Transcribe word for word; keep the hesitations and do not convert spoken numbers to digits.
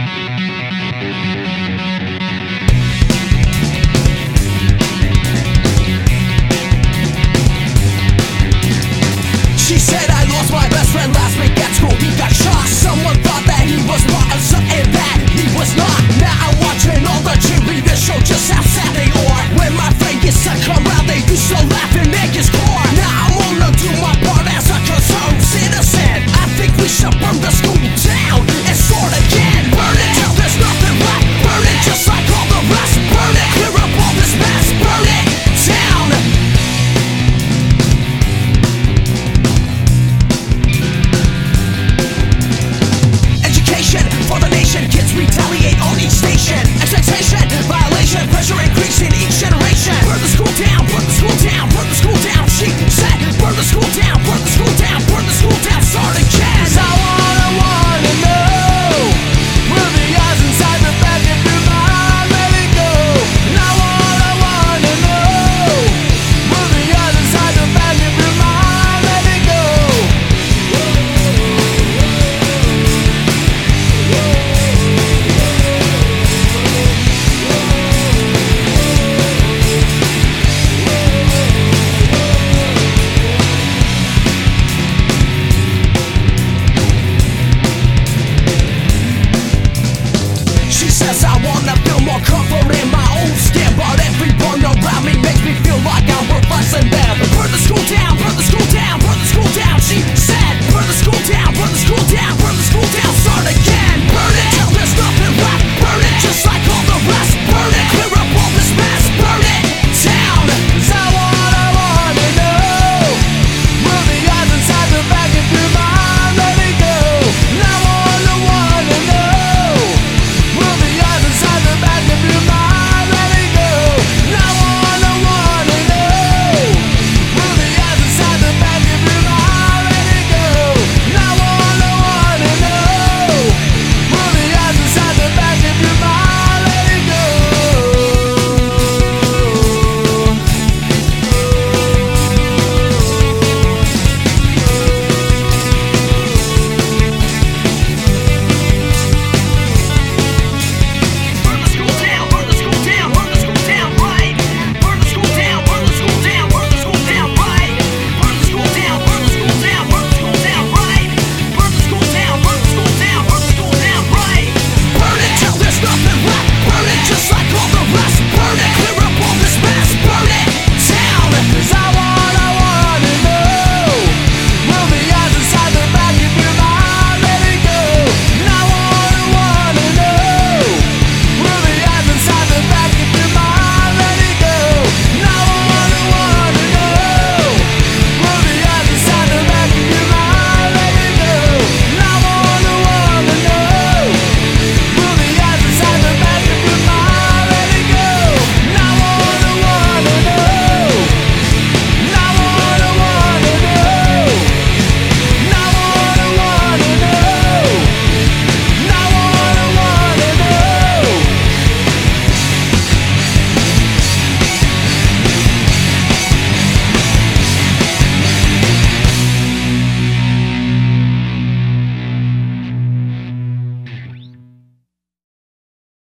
She said I lost my best friend last week at school. He got shot. Someone thought that he was part of something that he was not. Now I'm watching all the cheerleaders show just how sad they are. When my friend gets to come round, they used to laugh and make his car. Now I'm gonna do my part as a concerned citizen. I think we should burn the school down and start again. Burn it till there's nothing left. Burn it just like all the rest. Burn it, clear up all this mess. Burn it down. For the nation, kids retaliate on each station. Expectation, violation, pressure increasing each generation. Burn the school down, burn the school down, burn the school down. She said, burn the school down, burn the school down, burn the school down, start again. 'Cause I wanna, wanna know, will the eyes inside the back of your mind let it go? And I wanna, wanna know, will the eyes inside the back of your mind let it go? She says I wanna feel more comfort in my own skin, but everyone around me makes me feel like I'm worth less than them. Burn the school down, burn the school down, burn the school down. She